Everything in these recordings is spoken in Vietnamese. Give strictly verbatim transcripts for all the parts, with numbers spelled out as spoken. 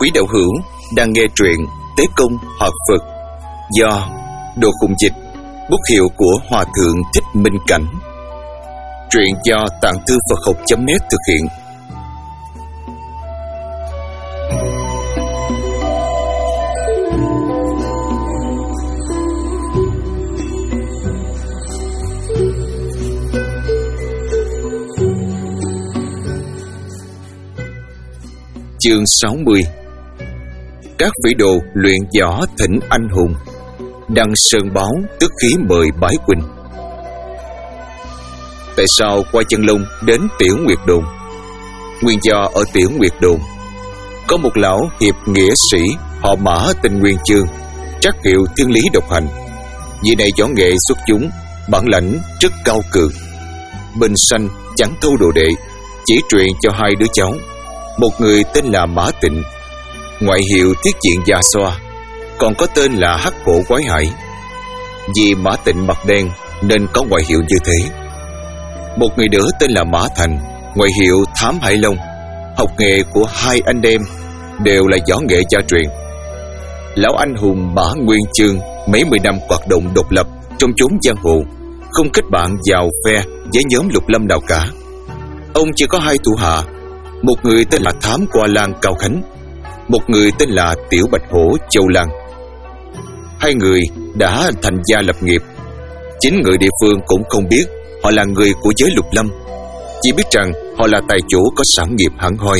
Quý đạo hữu đang nghe truyện Tế Công Hoạt Phật do Đồ Khùng Dịch, bút hiệu của Hòa Thượng Thích Minh Cảnh. Truyện do Tạng Thư Phật Học chấm net thực hiện. Chương sáu mươi. Các vĩ đồ luyện võ thỉnh anh hùng, đăng sơn báo tức khí mời bái huynh. Tại sao qua Chân Long đến Tiểu Nguyệt Đồn? Nguyên do ở Tiểu Nguyệt Đồn có một lão hiệp nghĩa sĩ họ Mã tên Nguyên Chương, trắc hiệu thiên lý độc hành. Vị này võ nghệ xuất chúng, bản lãnh rất cao cường. Bình sanh chẳng thâu đồ đệ, chỉ truyền cho hai đứa cháu. Một người tên là Mã Tịnh, ngoại hiệu Thiết Diện Già Xoa, còn có tên là Hắc Cổ Quái Hải. Vì Mã Tịnh mặt đen nên có ngoại hiệu như thế. Một người nữa tên là Mã Thành, ngoại hiệu Thám Hải Long. Học nghề của hai anh em đều là võ nghệ gia truyền. Lão anh hùng Mã Nguyên Chương mấy mươi năm hoạt động độc lập trong chốn giang hồ, không kết bạn vào phe với nhóm Lục Lâm nào cả. Ông chỉ có hai thủ hạ, một người tên là Thám Qua Lan Cao Khánh, một người tên là Tiểu Bạch Hổ Châu Lan. Hai người đã thành gia lập nghiệp. Chính người địa phương cũng không biết họ là người của giới Lục Lâm, chỉ biết rằng họ là tài chủ có sản nghiệp hẳn hoi.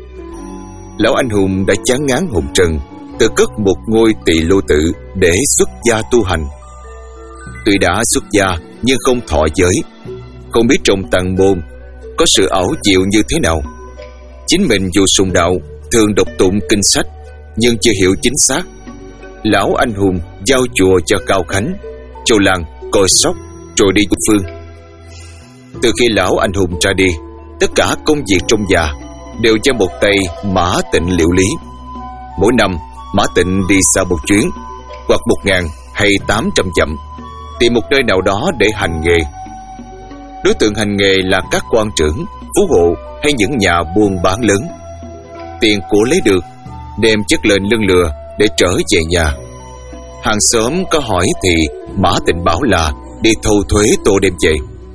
Lão anh hùng đã chán ngán hồng trần, tự cất một ngôi tỳ lô tự để xuất gia tu hành. Tuy đã xuất gia nhưng không thọ giới, không biết trong tăng môn có sự ảo diệu như thế nào. Chính mình dù sùng đạo, thường đọc tụng kinh sách, nhưng chưa hiểu chính xác. Lão anh hùng giao chùa cho Cao Khánh, Châu Lan coi sóc rồi đi quốc phương. Từ khi lão anh hùng ra đi, tất cả công việc trong nhà đều cho một tay Mã Tịnh liệu lý. Mỗi năm Mã Tịnh đi xa một chuyến, hoặc một ngàn hay tám trăm dặm, tìm một nơi nào đó để hành nghề. Đối tượng hành nghề là các quan trưởng, phú hộ hay những nhà buôn bán lớn. Tiền của lấy được đem chất lên lưng lừa để trở về nhà. Hàng xóm có hỏi thì Mã Tịnh bảo là đi thâu thuế tô đem về.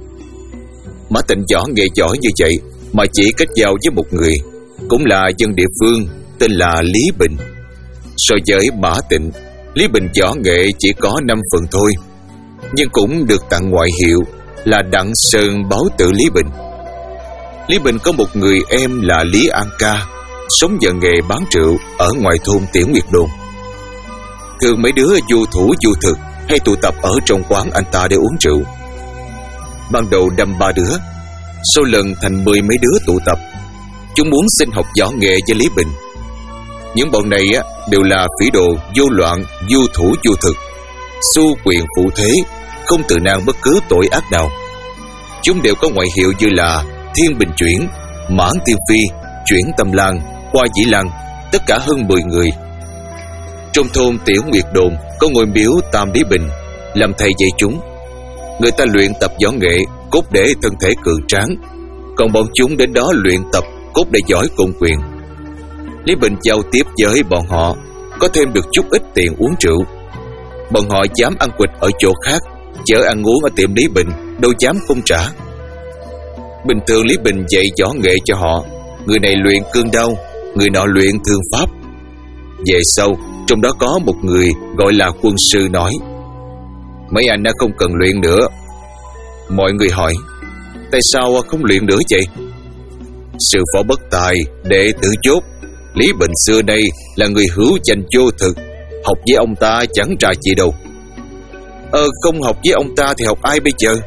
Mã Tịnh võ nghệ giỏi như vậy mà chỉ kết giao với một người, cũng là dân địa phương, tên là Lý Bình. So với Mã Tịnh, Lý Bình võ nghệ chỉ có năm phần thôi, nhưng cũng được tặng ngoại hiệu là Đặng Sơn Báo Tử Lý Bình. Lý Bình có một người em là Lý An Ca, sống nhờ nghề bán rượu ở ngoài thôn Tiểu Nguyệt Đồn. Thường mấy đứa du thủ du thực hay tụ tập ở trong quán anh ta để uống rượu. Ban đầu đâm ba đứa, sau lần thành mười mấy đứa tụ tập. Chúng muốn xin học võ nghệ với Lý Bình. Những bọn này á, đều là phỉ đồ vô loạn, du thủ du thực, xu quyền phụ thế, không tự nan bất cứ tội ác nào. Chúng đều có ngoại hiệu như là Thiên Bình Chuyển, Mãn Tiên Phi, Chuyển Tâm Lan, Hoa Dĩ Lan, tất cả hơn mười người. Trong thôn Tiểu Nguyệt Đồn có ngôi miếu Tam Lý Bình, làm thầy dạy chúng. Người ta luyện tập võ nghệ cốt để thân thể cường tráng, còn bọn chúng đến đó luyện tập cốt để giỏi công quyền. Lý Bình giao tiếp với bọn họ, có thêm được chút ít tiền uống rượu. Bọn họ dám ăn quỵt ở chỗ khác, chợ ăn uống ở tiệm Lý Bình đâu dám không trả. Bình thường Lý Bình dạy võ nghệ cho họ, người này luyện cương đao, người nọ luyện thương pháp. Về sau, trong đó có một người gọi là quân sư nói: mấy anh đã không cần luyện nữa. Mọi người hỏi: tại sao không luyện nữa vậy? Sư phó bất tài, đệ tử chốt. Lý Bình xưa đây là người hữu danh vô thực, học với ông ta chẳng ra gì đâu. Ờ không học với ông ta thì học ai bây giờ?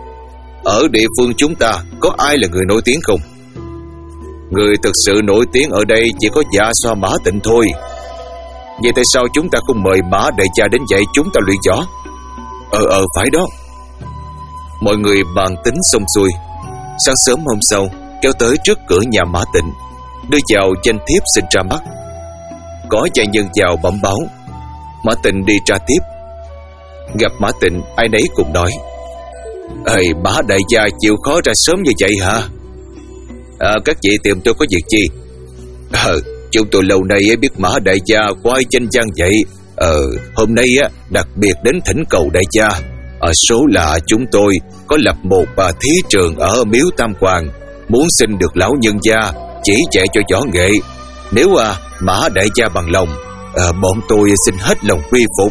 Ở địa phương chúng ta có ai là người nổi tiếng không? Người thực sự nổi tiếng ở đây chỉ có Dạ Xoa Mã Tịnh thôi. Vậy tại sao chúng ta không mời Mã đại gia đến dạy chúng ta luyện võ? Ờ ờ phải đó. Mọi người bàn tính xong xuôi, sáng sớm hôm sau kéo tới trước cửa nhà Mã Tịnh, đưa vào danh thiếp xin ra mắt. Có gia nhân vào bẩm báo. Mã Tịnh đi ra tiếp. Gặp Mã Tịnh, ai nấy cùng nói: Ê, Mã đại gia chịu khó ra sớm như vậy hả? À, các vị tìm tôi có việc chi? Ờ, Chúng tôi lâu nay biết Mã đại gia quay danh gian vậy. Ờ, hôm nay á đặc biệt đến thỉnh cầu đại gia. Ở số là chúng tôi có lập một à, thí trường ở Miếu Tam Quan, muốn xin được lão nhân gia chỉ dạy cho võ nghệ. Nếu à, Mã đại gia bằng lòng, à, bọn tôi xin hết lòng quy phục.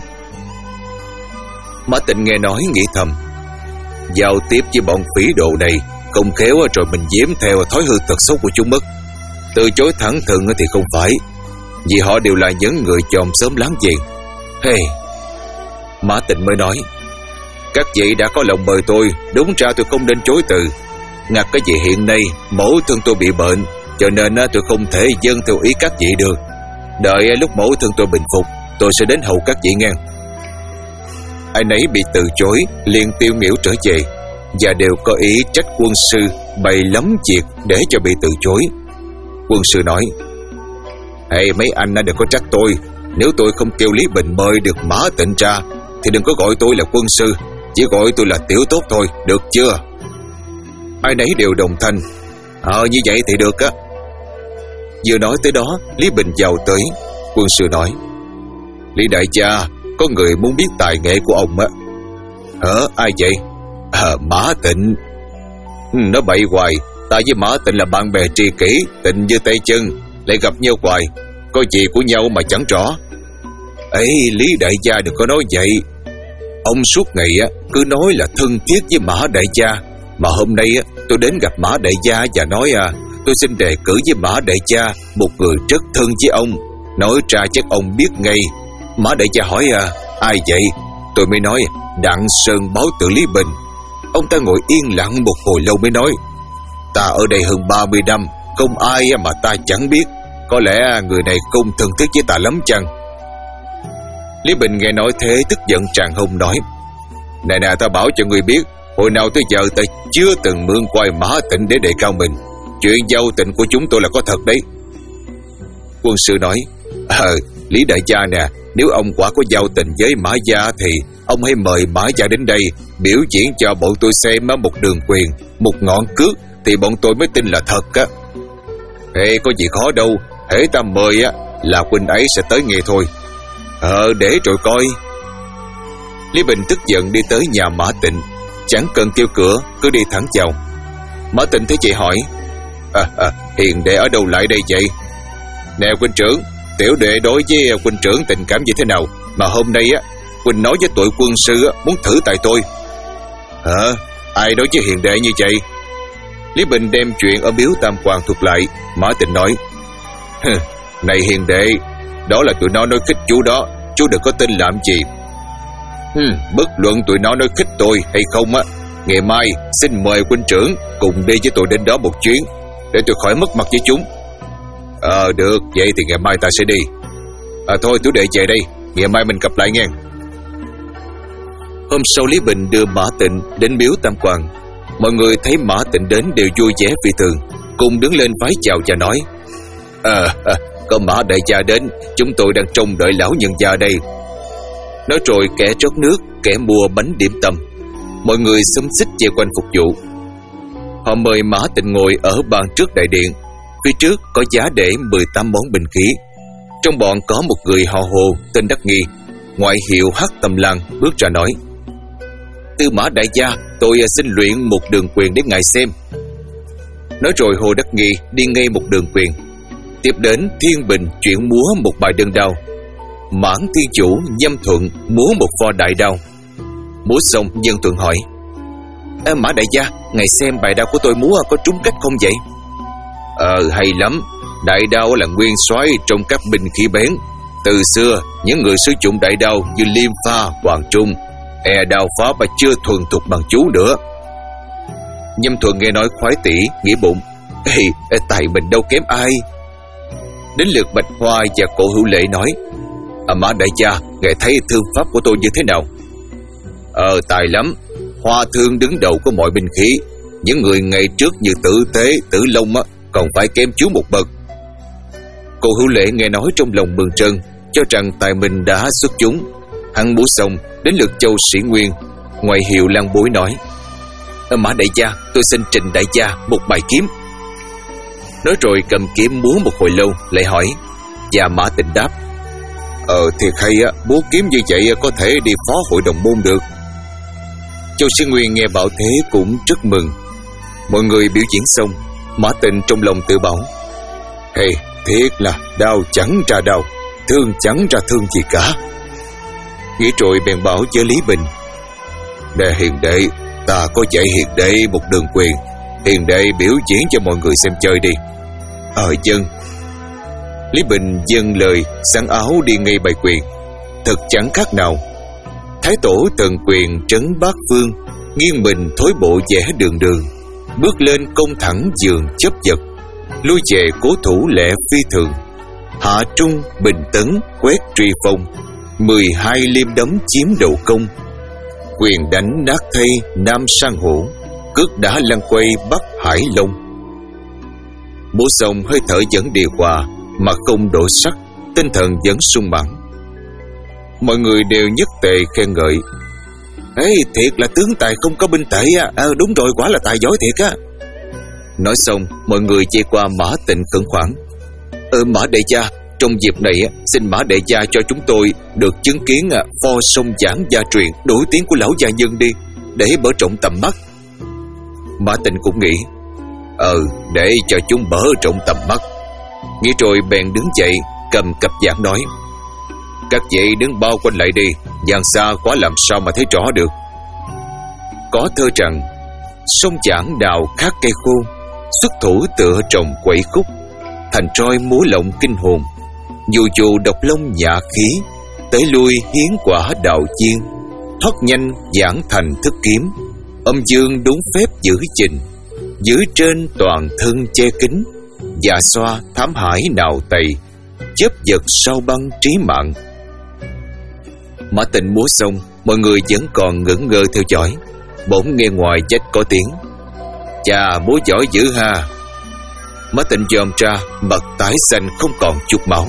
Mã Tịnh nghe nói nghĩ thầm, giao tiếp với bọn phỉ độ này không khéo rồi mình nhiễm theo thói hư tật xấu của chúng mất. Từ chối thẳng thừng thì không phải, vì họ đều là những người chòm sớm láng giềng. Hey, Mã Tịnh mới nói, các vị đã có lòng mời tôi, đúng ra tôi không nên chối từ. Ngặt cái gì hiện nay mẫu thân tôi bị bệnh, cho nên tôi không thể dâng theo ý các vị được. Đợi lúc mẫu thân tôi bình phục, tôi sẽ đến hầu các vị ngang. Ai nấy bị từ chối liền tiêu nghỉu trở về, và đều có ý trách quân sư bày lắm việc để cho bị từ chối. Quân sư nói, hey, mấy anh đã đừng có trách tôi. Nếu tôi không kêu Lý Bình mời được Mã Tịnh ra thì đừng có gọi tôi là quân sư, chỉ gọi tôi là tiểu tốt thôi, được chưa? Ai nấy đều đồng thanh, Ờ như vậy thì được á. Vừa nói tới đó, Lý Bình vào tới. Quân sư nói, Lý đại gia, có người muốn biết tài nghệ của ông á. Hả, ai vậy? À, Mã Tịnh. Nó bậy hoài, ta với Mã Tịnh là bạn bè tri kỷ, tình như tay chân, lại gặp nhau hoài, có gì của nhau mà chẳng rõ. Ấy, Lý đại gia đừng có nói vậy. Ông suốt ngày á cứ nói là thân thiết với Mã đại gia, mà hôm nay á tôi đến gặp Mã đại gia và nói à tôi xin đề cử với Mã đại gia một người rất thân với ông. Nói ra chắc ông biết ngay. Mã đại gia hỏi à ai vậy? Tôi mới nói Đặng Sơn báo tử Lý Bình. Ông ta ngồi yên lặng một hồi lâu mới nói, ta ở đây hơn ba mươi năm, không ai mà ta chẳng biết. Có lẽ người này không thân thiết với ta lắm chăng? Lý Bình nghe nói thế tức giận tràn hông nói, này nè, ta bảo cho người biết, hồi nào tới giờ ta chưa từng mượn quay Mã Tịnh để đề cao mình. Chuyện giao tình của chúng tôi là có thật đấy. Quân sư nói, Ờ, Lý đại gia nè, nếu ông quả có giao tình với Mã gia thì ông hãy mời Mã gia đến đây biểu diễn cho bọn tôi xem một đường quyền, một ngọn cước, thì bọn tôi mới tin là thật á. Ê, có gì khó đâu, hễ ta mời á là huynh ấy sẽ tới nghe thôi. Ờ, để rồi coi. Lý Bình tức giận đi tới nhà Mã Tịnh, chẳng cần kêu cửa, cứ đi thẳng vào. Mã Tịnh thấy chị hỏi, à, à, hiền đệ ở đâu lại đây vậy? Nè huynh trưởng, tiểu đệ đối với huynh trưởng tình cảm như thế nào mà hôm nay á huynh nói với tụi quân sư á, muốn thử tại tôi? Hả? Ai nói với hiền đệ như vậy? Lý Bình đem chuyện ở Miếu Tam Quan thuật lại. Mã Tịnh nói, này hiền đệ, đó là tụi nó nói khích chú đó, chú đừng có tin làm gì. Hmm, bất luận tụi nó nói khích tôi hay không á, ngày mai xin mời huynh trưởng cùng đi với tôi đến đó một chuyến, để tôi khỏi mất mặt với chúng. Ờ được, vậy thì ngày mai ta sẽ đi. À thôi, tiểu đệ về đây, ngày mai mình gặp lại nghe. Hôm sau Lý Bình đưa Mã Tịnh đến Miếu Tam Quan. Mọi người thấy Mã Tịnh đến đều vui vẻ phi thường, cùng đứng lên vái chào và nói, Ờ, à, có Mã đại gia đến, chúng tôi đang trông đợi lão nhân gia đây. Nói rồi kẻ rót nước, kẻ mua bánh điểm tâm. Mọi người xúm xích về quanh phục vụ. Họ mời Mã Tịnh ngồi ở bàn trước đại điện. Phía trước có giá để mười tám món binh khí. Trong bọn có một người họ Hồ tên Đắc Nghi, ngoại hiệu Hắc Tâm Lang, bước ra nói, Tư Mã đại gia, tôi xin luyện một đường quyền để ngài xem. Nói rồi Hồ Đắc Nghi đi ngay một đường quyền. Tiếp đến Thiên Bình chuyển múa một bài đơn đao. Mãn Thiên Chủ Nhâm Thuận múa một pho đại đao. Múa xong Nhân Thuận hỏi, à, Mã đại gia, ngài xem bài đao của tôi múa có trúng cách không vậy? Ờ hay lắm. Đại đao là nguyên soái trong các binh khí bén. Từ xưa những người sử dụng đại đao như Liêm Pha, Hoàng Trung e đao phá mà chưa thuần thục bằng chú nữa. Nhâm Thuận nghe nói khoái tỉ, nghĩ bụng, Ê, tài mình đâu kém ai. Đến lượt Bạch Hoa và Cổ Hữu Lễ nói, à, Mã đại gia, ngài thấy thương pháp của tôi như thế nào? Ờ tài lắm. Hoa thương đứng đầu của mọi binh khí. Những người ngày trước như Tử Tế, Tử Long á, còn phải kém chú một bậc. Cổ Hữu Lễ nghe nói trong lòng mừng trân, cho rằng tài mình đã xuất chúng. Hắn múa xong, đến lượt Châu Sĩ Nguyên, ngoại hiệu Lan Bối nói, à, Mã đại gia, tôi xin trình đại gia một bài kiếm. Nói rồi cầm kiếm múa một hồi lâu, lại hỏi, Và Mã Tịnh đáp: Ờ thiệt hay á, búa kiếm như vậy có thể đi phó hội đồng môn được. Châu Sĩ Nguyên nghe bảo thế cũng rất mừng. Mọi người biểu diễn xong, Mã Tịnh trong lòng tự bảo: Hey, thiệt là đau chẳng ra đau, thương chẳng ra thương gì cả. Nghĩ rồi bèn bảo với Lý Bình: Nè Hiền đệ, ta có dạy Hiền đệ một đường quyền, Hiền đệ biểu diễn cho mọi người xem chơi đi. Ờ dân. Lý Bình dâng lời, sẵn áo đi ngay bài quyền. Thật chẳng khác nào. Thái tổ tần quyền trấn bát phương, nghiêng mình thối bộ vẽ đường đường, bước lên công thẳng giường chấp vật, lui về cố thủ lẽ phi thường. Hạ trung bình tấn quét truy phong, mười hai liêm đấm chiếm đầu công. Quyền đánh nát thây nam sang hổ, cước đá lăn quay bắc hải long. Múa xong hơi thở vẫn điều hòa, mà không đổ sắc, tinh thần vẫn sung mãn. Mọi người đều nhất tề khen ngợi: Ê, thiệt là tướng tài không có binh tệ á. À, đúng rồi, quả là tài giỏi thiệt á. Nói xong, mọi người chạy qua Mã Tịnh khẩn khoản: Ờ Mã đệ gia, trong dịp này xin Mã đệ gia cho chúng tôi được chứng kiến pho sông giảng gia truyền nổi tiếng của lão gia nhân đi, để mở rộng tầm mắt. Mã Tịnh cũng nghĩ: Ờ, để cho chúng mở rộng tầm mắt. Nghĩ rồi bèn đứng dậy, cầm cặp giảng nói: Các vị đứng bao quanh lại đi, dàn xa quá làm sao mà thấy rõ được. Có thơ rằng: Sông giảng đào khác cây khô, xuất thủ tựa trồng quẩy khúc, thành roi múa lộng kinh hồn, dù dù độc lông nhã khí, tới lui hiến quả đạo chiên, thoát nhanh giảng thành thức kiếm, âm dương đúng phép giữ trình, giữ trên toàn thân che kính, dạ xoa thám hải nào tày, chớp giật sau băng trí mạng. Mã Tịnh múa xong, mọi người vẫn còn ngẩn ngơ theo dõi. Bỗng nghe ngoài trách có tiếng: Chà, múa giỏi dữ ha. Mã Tịnh dòm ra, mặt tái xanh không còn chút máu.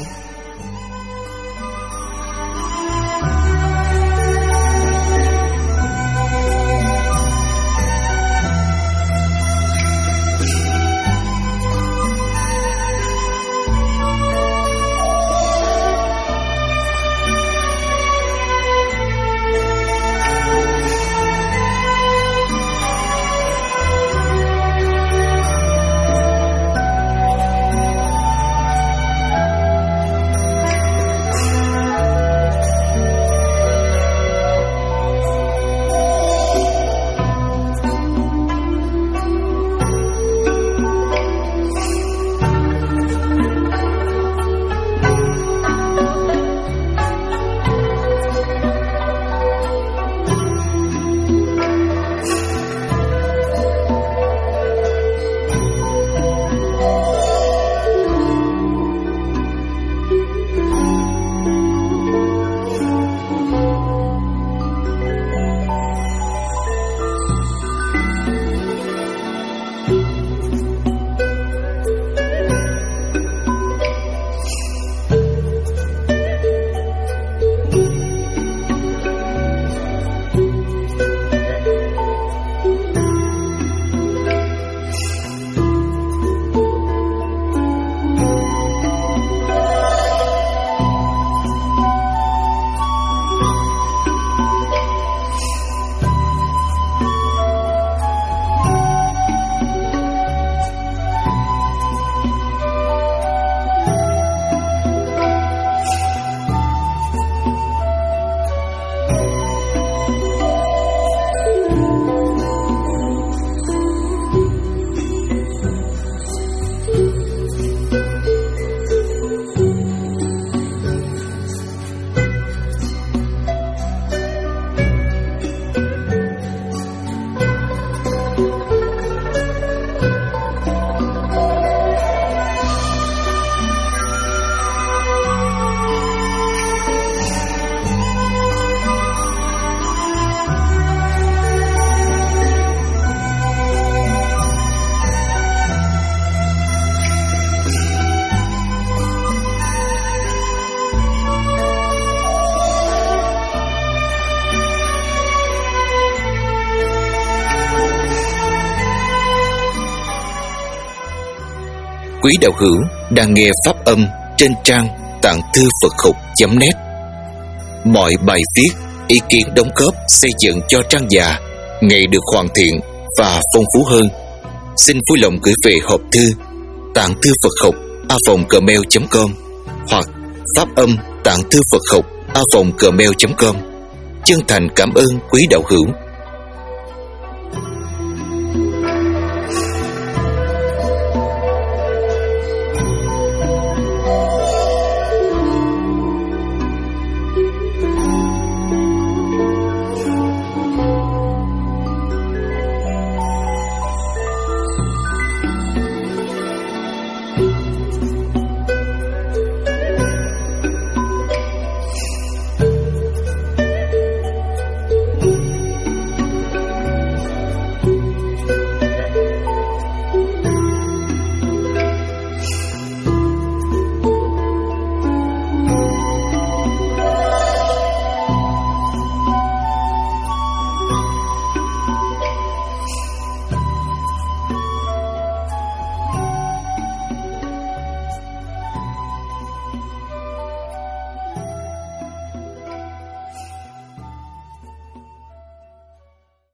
Quý đạo hữu đang nghe pháp âm trên trang tặng thư Phật học chấm net. Mọi bài viết, ý kiến đóng góp xây dựng cho trang già ngày được hoàn thiện và phong phú hơn, xin vui lòng gửi về hộp thư tặng thư Phật học a vòng gmail chấm com hoặc phát âm tặng thư Phật học a vòng gmail chấm com. Chân thành cảm ơn quý đạo hữu